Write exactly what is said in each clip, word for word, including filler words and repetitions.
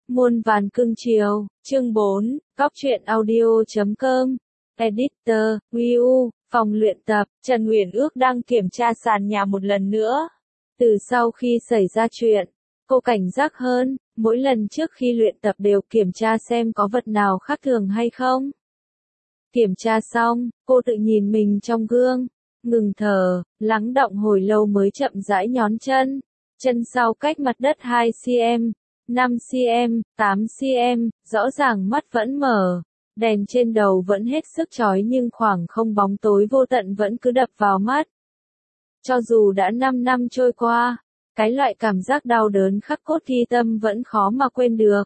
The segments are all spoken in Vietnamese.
Muôn vàn cưng chiều, chương bốn, góc truyện audio chấm com, editor, vê u, phòng luyện tập, Trần Uyển Ước đang kiểm tra sàn nhà một lần nữa. Từ sau khi xảy ra chuyện, cô cảnh giác hơn, mỗi lần trước khi luyện tập đều kiểm tra xem có vật nào khác thường hay không. Kiểm tra xong, cô tự nhìn mình trong gương, ngừng thở, lắng đọng hồi lâu mới chậm rãi nhón chân. Chân sau cách mặt đất hai xăng-ti-mét, năm xăng-ti-mét, tám xăng-ti-mét, rõ ràng mắt vẫn mở. Đèn trên đầu vẫn hết sức chói nhưng khoảng không bóng tối vô tận vẫn cứ đập vào mắt. Cho dù đã năm năm trôi qua, cái loại cảm giác đau đớn khắc cốt ghi tâm vẫn khó mà quên được.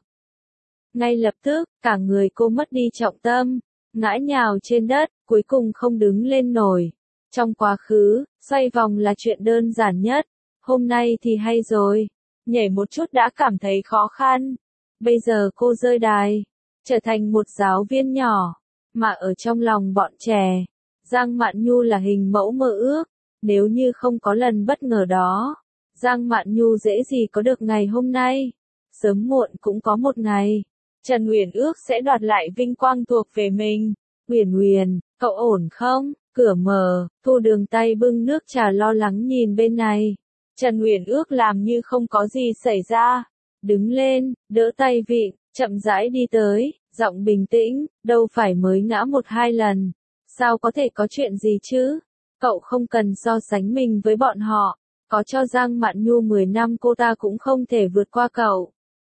Ngay lập tức, cả người cô mất đi trọng tâm, ngã nhào trên đất, cuối cùng không đứng lên nổi. Trong quá khứ, xoay vòng là chuyện đơn giản nhất, hôm nay thì hay rồi, nhảy một chút đã cảm thấy khó khăn. Bây giờ cô rơi đài, trở thành một giáo viên nhỏ, mà ở trong lòng bọn trẻ, Giang Mạn Nhu là hình mẫu mơ ước. Nếu như không có lần bất ngờ đó, Giang Mạn Nhu dễ gì có được ngày hôm nay. Sớm muộn cũng có một ngày, Trần Uyển Ước sẽ đoạt lại vinh quang thuộc về mình. Uyển Uyển, cậu ổn không? Cửa mở, Thu Đường tay bưng nước trà lo lắng nhìn bên này. Trần Uyển Ước làm như không có gì xảy ra, đứng lên, đỡ tay vịn, chậm rãi đi tới, giọng bình tĩnh, đâu phải mới ngã một hai lần, sao có thể có chuyện gì chứ? Cậu không cần so sánh mình với bọn họ, có cho Giang Mạn Nhu mười năm cô ta cũng không thể vượt qua cậu.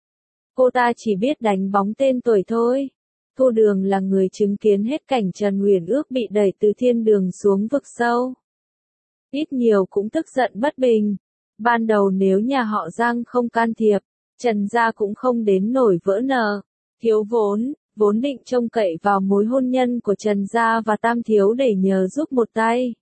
Cô ta chỉ biết đánh bóng tên tuổi thôi. Thu Đường là người chứng kiến hết cảnh Trần Uyển Ước bị đẩy từ thiên đường xuống vực sâu. Ít nhiều cũng tức giận bất bình. Ban đầu nếu nhà họ Giang không can thiệp, Trần gia cũng không đến nổi vỡ nợ, thiếu vốn, vốn định trông cậy vào mối hôn nhân của Trần gia và Tam thiếu để nhờ giúp một tay.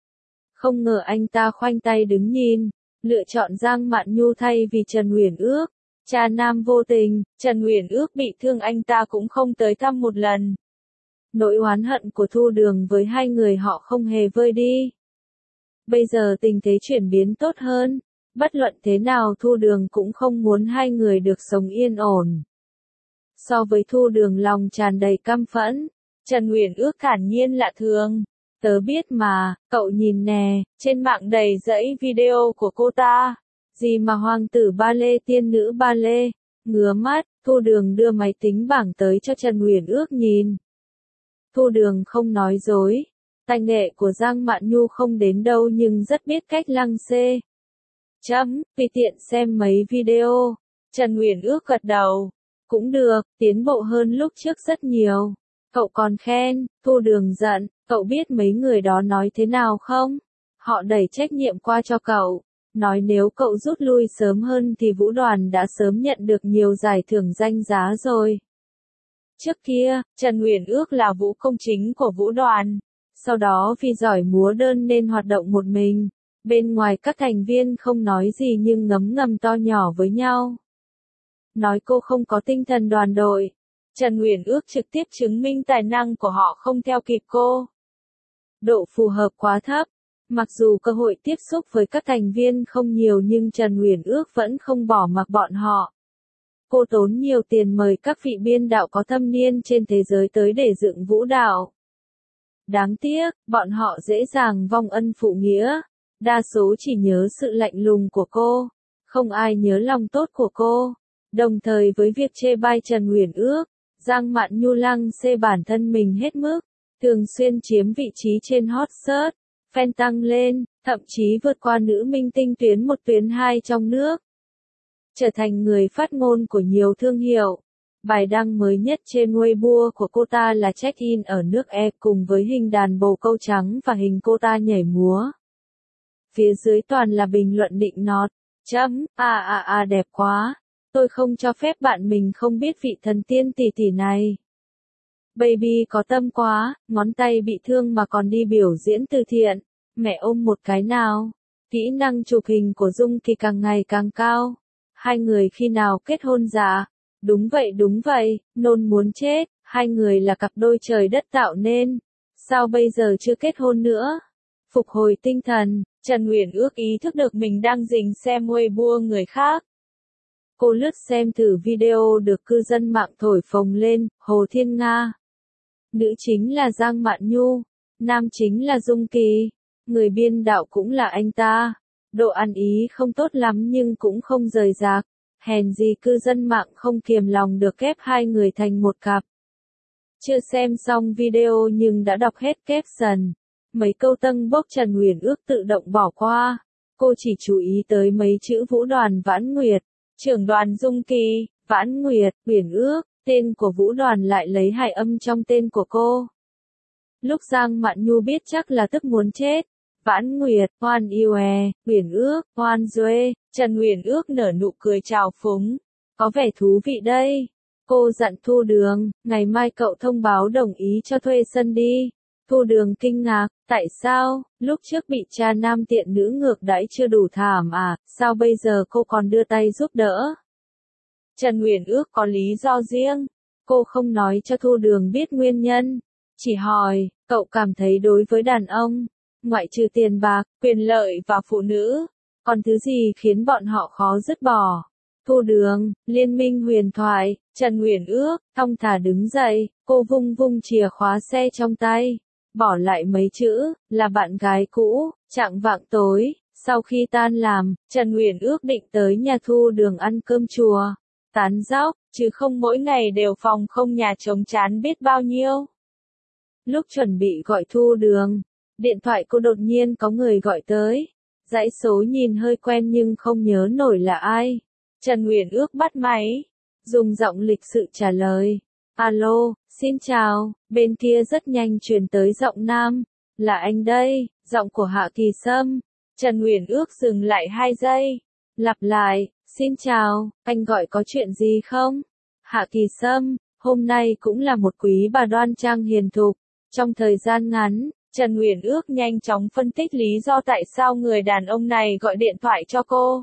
Không ngờ anh ta khoanh tay đứng nhìn, lựa chọn Giang Mạn Nhu thay vì Trần Uyển Ước. Cha nam vô tình, Trần Uyển Ước bị thương anh ta cũng không tới thăm một lần. Nỗi oán hận của Thu Đường với hai người họ không hề vơi đi. Bây giờ tình thế chuyển biến tốt hơn, bất luận thế nào Thu Đường cũng không muốn hai người được sống yên ổn. So với Thu Đường lòng tràn đầy căm phẫn, Trần Uyển Ước thản nhiên lạ thường. Tớ biết mà, cậu nhìn nè, trên mạng đầy dãy video của cô ta. Gì mà hoàng tử ba lê tiên nữ ba lê, ngứa mắt, Thu Đường đưa máy tính bảng tới cho Trần Uyển Ước nhìn. Thu Đường không nói dối, tài nghệ của Giang Mạn Nhu không đến đâu nhưng rất biết cách lăng xê. Chấm, vì tiện xem mấy video, Trần Uyển Ước gật đầu. Cũng được, tiến bộ hơn lúc trước rất nhiều. Cậu còn khen, Thu Đường giận, cậu biết mấy người đó nói thế nào không? Họ đẩy trách nhiệm qua cho cậu. Nói nếu cậu rút lui sớm hơn thì vũ đoàn đã sớm nhận được nhiều giải thưởng danh giá rồi. Trước kia, Trần Uyển Ước là vũ công chính của vũ đoàn. Sau đó vì giỏi múa đơn nên hoạt động một mình. Bên ngoài các thành viên không nói gì nhưng ngấm ngầm to nhỏ với nhau. Nói cô không có tinh thần đoàn đội. Trần Uyển Ước trực tiếp chứng minh tài năng của họ không theo kịp cô. Độ phù hợp quá thấp. Mặc dù cơ hội tiếp xúc với các thành viên không nhiều nhưng Trần Uyển Ước vẫn không bỏ mặc bọn họ. Cô tốn nhiều tiền mời các vị biên đạo có thâm niên trên thế giới tới để dựng vũ đạo. Đáng tiếc, bọn họ dễ dàng vong ân phụ nghĩa. Đa số chỉ nhớ sự lạnh lùng của cô. Không ai nhớ lòng tốt của cô. Đồng thời với việc chê bai Trần Uyển Ước, Giang Mạn Nhu lăng xê bản thân mình hết mức. Thường xuyên chiếm vị trí trên hot search. Fan tăng lên, thậm chí vượt qua nữ minh tinh tuyến một tuyến hai trong nước. Trở thành người phát ngôn của nhiều thương hiệu. Bài đăng mới nhất trên Weibo của cô ta là check-in ở nước E cùng với hình đàn bồ câu trắng và hình cô ta nhảy múa. Phía dưới toàn là bình luận định nọt. Chấm, à à à đẹp quá. Tôi không cho phép bạn mình không biết vị thần tiên tỷ tỷ này. Baby có tâm quá, ngón tay bị thương mà còn đi biểu diễn từ thiện. Mẹ ôm một cái nào. Kỹ năng chụp hình của Dung Kỳ càng ngày càng cao. Hai người khi nào kết hôn dạ? Đúng vậy đúng vậy, nôn muốn chết. Hai người là cặp đôi trời đất tạo nên. Sao bây giờ chưa kết hôn nữa? Phục hồi tinh thần, Trần Uyển Ước ý thức được mình đang rình xem Weibo người khác. Cô lướt xem thử video được cư dân mạng thổi phồng lên, Hồ Thiên Nga. Nữ chính là Giang Mạn Nhu, nam chính là Dung Kỳ, người biên đạo cũng là anh ta. Độ ăn ý không tốt lắm nhưng cũng không rời rạc, hèn gì cư dân mạng không kiềm lòng được ghép hai người thành một cặp. Chưa xem xong video nhưng đã đọc hết caption. Mấy câu tân bốc Trần Uyển Ước tự động bỏ qua. Cô chỉ chú ý tới mấy chữ Vũ Đoàn Vãn Nguyệt, trưởng đoàn Dung Kỳ, Vãn Nguyệt, Uyển Ước, tên của Vũ Đoàn lại lấy hai âm trong tên của cô. Lúc Giang Mạn Nhu biết chắc là tức muốn chết. Vãn Nguyệt, Hoan Yêu E, Uyển Ước, Hoan Duê, Trần Uyển Ước nở nụ cười trào phúng. Có vẻ thú vị đây. Cô dặn Thu Đường, ngày mai cậu thông báo đồng ý cho thuê sân đi. Thu Đường kinh ngạc, tại sao, lúc trước bị cha nam tiện nữ ngược đãi chưa đủ thảm à, sao bây giờ cô còn đưa tay giúp đỡ? Trần Uyển Ước có lý do riêng, cô không nói cho Thu Đường biết nguyên nhân, chỉ hỏi, cậu cảm thấy đối với đàn ông, ngoại trừ tiền bạc, quyền lợi và phụ nữ, còn thứ gì khiến bọn họ khó dứt bỏ? Thu Đường, Liên minh huyền thoại, Trần Uyển Ước, thong thả đứng dậy, cô vung vung chìa khóa xe trong tay, bỏ lại mấy chữ, là bạn gái cũ, chạng vạng tối, sau khi tan làm, Trần Uyển Ước định tới nhà Thu Đường ăn cơm chùa, tán dóc, chứ không mỗi ngày đều phòng không nhà trống chán biết bao nhiêu. Lúc chuẩn bị gọi Thu Đường, điện thoại cô đột nhiên có người gọi tới, dãy số nhìn hơi quen nhưng không nhớ nổi là ai. Trần Uyển Ước bắt máy, dùng giọng lịch sự trả lời. Alo, xin chào, bên kia rất nhanh truyền tới giọng nam. Là anh đây, giọng của Hạ Kỳ Sâm. Trần Uyển Ước dừng lại hai giây. Lặp lại, xin chào, anh gọi có chuyện gì không? Hạ Kỳ Sâm, hôm nay cũng là một quý bà đoan trang hiền thục. Trong thời gian ngắn, Trần Uyển Ước nhanh chóng phân tích lý do tại sao người đàn ông này gọi điện thoại cho cô.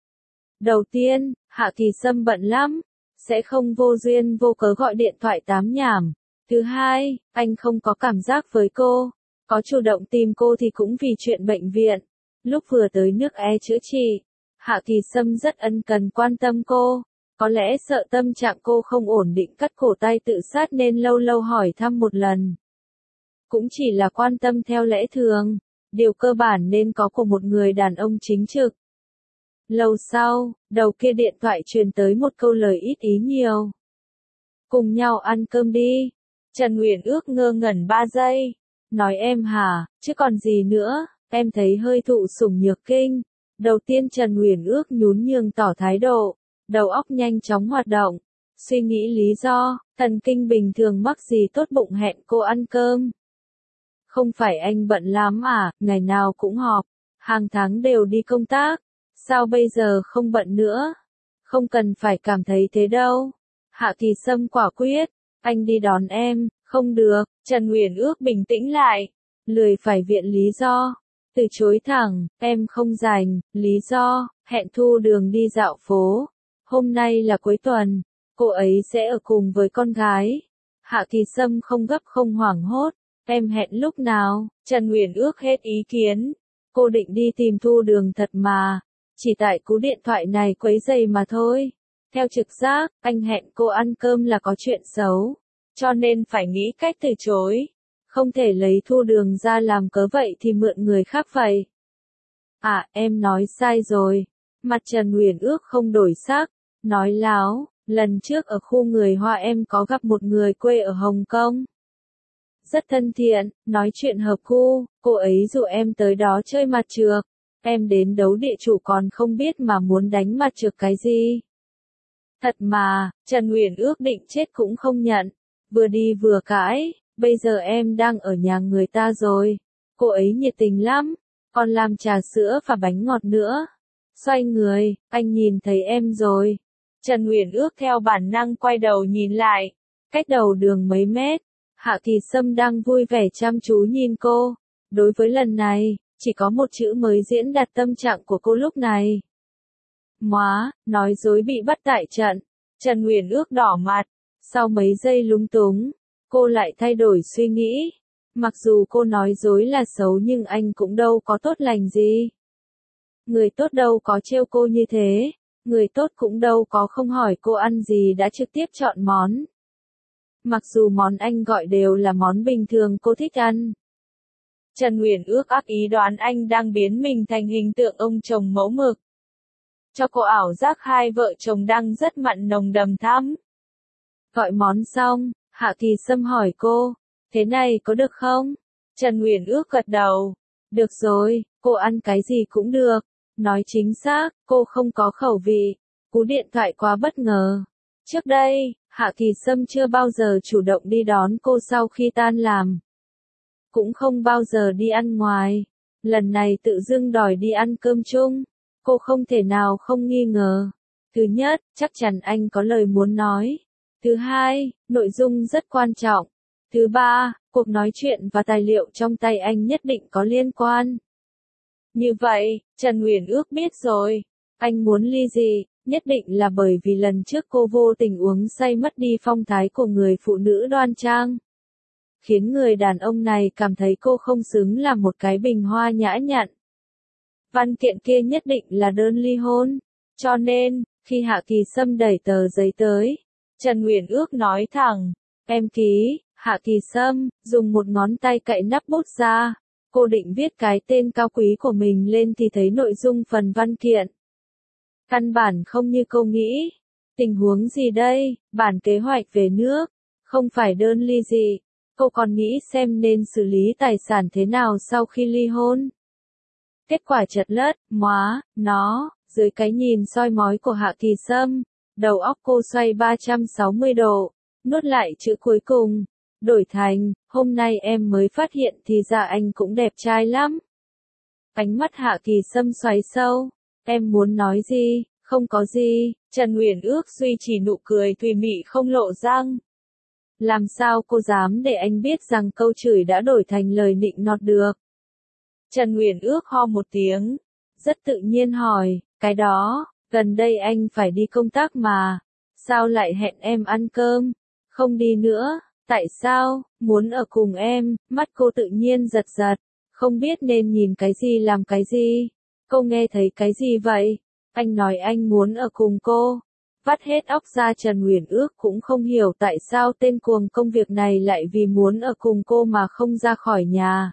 Đầu tiên, Hạ Kỳ Sâm bận lắm, sẽ không vô duyên vô cớ gọi điện thoại tám nhảm. Thứ hai, anh không có cảm giác với cô, có chủ động tìm cô thì cũng vì chuyện bệnh viện. Lúc vừa tới nước E chữa trị, Hạ Kỳ Sâm rất ân cần quan tâm cô, có lẽ sợ tâm trạng cô không ổn định cắt cổ tay tự sát nên lâu lâu hỏi thăm một lần. Cũng chỉ là quan tâm theo lẽ thường, điều cơ bản nên có của một người đàn ông chính trực. Lâu sau, đầu kia điện thoại truyền tới một câu lời ít ý nhiều. Cùng nhau ăn cơm đi. Trần Uyển Ước ngơ ngẩn ba giây. Nói em hả, chứ còn gì nữa, em thấy hơi thụ sủng nhược kinh. Đầu tiên Trần Uyển Ước nhún nhường tỏ thái độ, đầu óc nhanh chóng hoạt động. Suy nghĩ lý do, thần kinh bình thường mắc gì tốt bụng hẹn cô ăn cơm. Không phải anh bận lắm à, ngày nào cũng họp, hàng tháng đều đi công tác. Sao bây giờ không bận nữa? Không cần phải cảm thấy thế đâu. Hạ Kỳ Sâm quả quyết, anh đi đón em, không được. Trần Uyển Ước bình tĩnh lại, lười phải viện lý do, từ chối thẳng, em không rảnh. Lý do, hẹn Thu Đường đi dạo phố. Hôm nay là cuối tuần, cô ấy sẽ ở cùng với con gái. Hạ Kỳ Sâm không gấp không hoảng hốt, em hẹn lúc nào? Trần Uyển Ước hết ý kiến, cô định đi tìm Thu Đường thật mà. Chỉ tại cú điện thoại này quấy rầy mà thôi. Theo trực giác, anh hẹn cô ăn cơm là có chuyện xấu, cho nên phải nghĩ cách từ chối. Không thể lấy Thu Đường ra làm cớ vậy thì mượn người khác vậy. À, em nói sai rồi. Mặt Trần Uyển Ước không đổi sắc, nói láo, lần trước ở khu người Hoa em có gặp một người quê ở Hồng Kông. Rất thân thiện, nói chuyện hợp gu, cô ấy dụ em tới đó chơi mặt trược. Em đến đấu địa chủ còn không biết mà muốn đánh mặt trược cái gì. Thật mà, Trần Uyển Ước định chết cũng không nhận. Vừa đi vừa cãi, bây giờ em đang ở nhà người ta rồi. Cô ấy nhiệt tình lắm, còn làm trà sữa và bánh ngọt nữa. Xoay người, anh nhìn thấy em rồi. Trần Uyển Ước theo bản năng quay đầu nhìn lại. Cách đầu đường mấy mét, Hạ Kỳ Sâm đang vui vẻ chăm chú nhìn cô. Đối với lần này, chỉ có một chữ mới diễn đạt tâm trạng của cô lúc này. Móa, nói dối bị bắt tại trận. Trần Uyển Ước đỏ mặt. Sau mấy giây lúng túng, cô lại thay đổi suy nghĩ. Mặc dù cô nói dối là xấu nhưng anh cũng đâu có tốt lành gì. Người tốt đâu có trêu cô như thế. Người tốt cũng đâu có không hỏi cô ăn gì đã trực tiếp chọn món. Mặc dù món anh gọi đều là món bình thường cô thích ăn. Trần Uyển Ước ác ý đoán anh đang biến mình thành hình tượng ông chồng mẫu mực. Cho cô ảo giác hai vợ chồng đang rất mặn nồng đầm thắm. Gọi món xong, Hạ Kỳ Sâm hỏi cô, thế này có được không? Trần Uyển Ước gật đầu. Được rồi, cô ăn cái gì cũng được. Nói chính xác, cô không có khẩu vị. Cú điện thoại quá bất ngờ. Trước đây, Hạ Kỳ Sâm chưa bao giờ chủ động đi đón cô sau khi tan làm. Cũng không bao giờ đi ăn ngoài. Lần này tự dưng đòi đi ăn cơm chung. Cô không thể nào không nghi ngờ. Thứ nhất, chắc chắn anh có lời muốn nói. Thứ hai, nội dung rất quan trọng. Thứ ba, cuộc nói chuyện và tài liệu trong tay anh nhất định có liên quan. Như vậy, Trần Uyển Ước biết rồi. Anh muốn ly dị, nhất định là bởi vì lần trước cô vô tình uống say mất đi phong thái của người phụ nữ đoan trang. Khiến người đàn ông này cảm thấy cô không xứng là một cái bình hoa nhã nhặn. Văn kiện kia nhất định là đơn ly hôn. Cho nên, khi Hạ Kỳ Sâm đẩy tờ giấy tới, Trần Uyển Ước nói thẳng, em ký. Hạ Kỳ Sâm dùng một ngón tay cạy nắp bút ra. Cô định viết cái tên cao quý của mình lên thì thấy nội dung phần văn kiện. Căn bản không như cô nghĩ. Tình huống gì đây? Bản kế hoạch về nước. Không phải đơn ly dị. Cô còn nghĩ xem nên xử lý tài sản thế nào sau khi ly hôn. Kết quả chật lất, móa, nó, dưới cái nhìn soi mói của Hạ Kỳ Sâm, đầu óc cô xoay ba trăm sáu mươi độ, nuốt lại chữ cuối cùng, đổi thành, hôm nay em mới phát hiện thì ra anh cũng đẹp trai lắm. Ánh mắt Hạ Kỳ Sâm xoáy sâu, em muốn nói gì, không có gì, Trần Uyển Ước duy trì nụ cười thùy mị không lộ răng. Làm sao cô dám để anh biết rằng câu chửi đã đổi thành lời nịnh nọt được. Trần Uyển Ước ho một tiếng, rất tự nhiên hỏi, cái đó, gần đây anh phải đi công tác mà, sao lại hẹn em ăn cơm, không đi nữa, tại sao, muốn ở cùng em, mắt cô tự nhiên giật giật, không biết nên nhìn cái gì làm cái gì, cô nghe thấy cái gì vậy, anh nói anh muốn ở cùng cô. Vắt hết óc ra Trần Uyển Ước cũng không hiểu tại sao tên cuồng công việc này lại vì muốn ở cùng cô mà không ra khỏi nhà.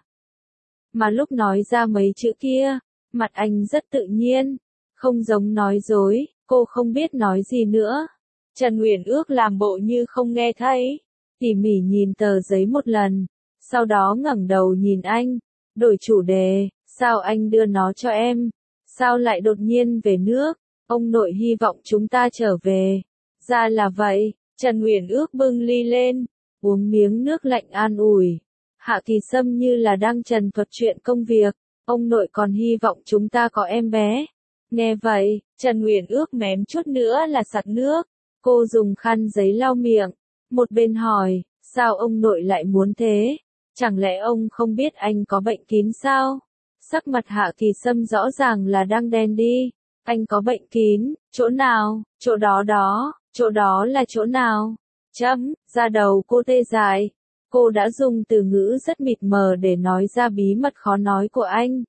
Mà lúc nói ra mấy chữ kia, mặt anh rất tự nhiên, không giống nói dối, cô không biết nói gì nữa. Trần Uyển Ước làm bộ như không nghe thấy, tỉ mỉ nhìn tờ giấy một lần, sau đó ngẩng đầu nhìn anh, đổi chủ đề, sao anh đưa nó cho em, sao lại đột nhiên về nước, ông nội hy vọng chúng ta trở về. Ra là vậy, Trần Uyển Ước bưng ly lên, uống miếng nước lạnh an ủi. Hạ Kỳ Sâm như là đang trần thuật chuyện công việc, ông nội còn hy vọng chúng ta có em bé. Nghe vậy, Trần Uyển Ước mém chút nữa là sặc nước, cô dùng khăn giấy lau miệng, một bên hỏi, sao ông nội lại muốn thế, chẳng lẽ ông không biết anh có bệnh kín sao? Sắc mặt Hạ Kỳ Sâm rõ ràng là đang đen đi, anh có bệnh kín, chỗ nào, chỗ đó đó, chỗ đó là chỗ nào? Chấm, da đầu cô tê dại. Cô đã dùng từ ngữ rất mịt mờ để nói ra bí mật khó nói của anh.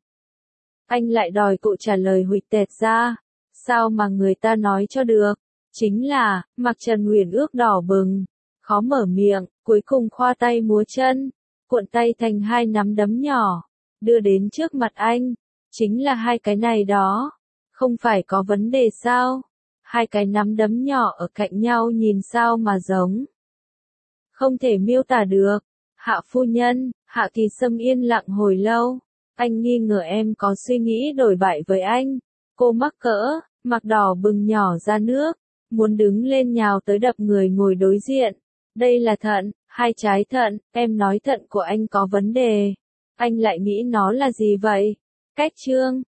Anh lại đòi cô trả lời huỵch tẹt ra. Sao mà người ta nói cho được? Chính là, mặt Trần Uyển Ước đỏ bừng, khó mở miệng, cuối cùng khoa tay múa chân, cuộn tay thành hai nắm đấm nhỏ, đưa đến trước mặt anh. Chính là hai cái này đó. Không phải có vấn đề sao? Hai cái nắm đấm nhỏ ở cạnh nhau nhìn sao mà giống. Không thể miêu tả được. Hạ phu nhân, Hạ Kỳ Sâm yên lặng hồi lâu. Anh nghi ngờ em có suy nghĩ đổi bại với anh. Cô mắc cỡ, mặt đỏ bừng nhỏ ra nước, muốn đứng lên nhào tới đập người ngồi đối diện. Đây là thận, hai trái thận, em nói thận của anh có vấn đề. Anh lại nghĩ nó là gì vậy? Cách chương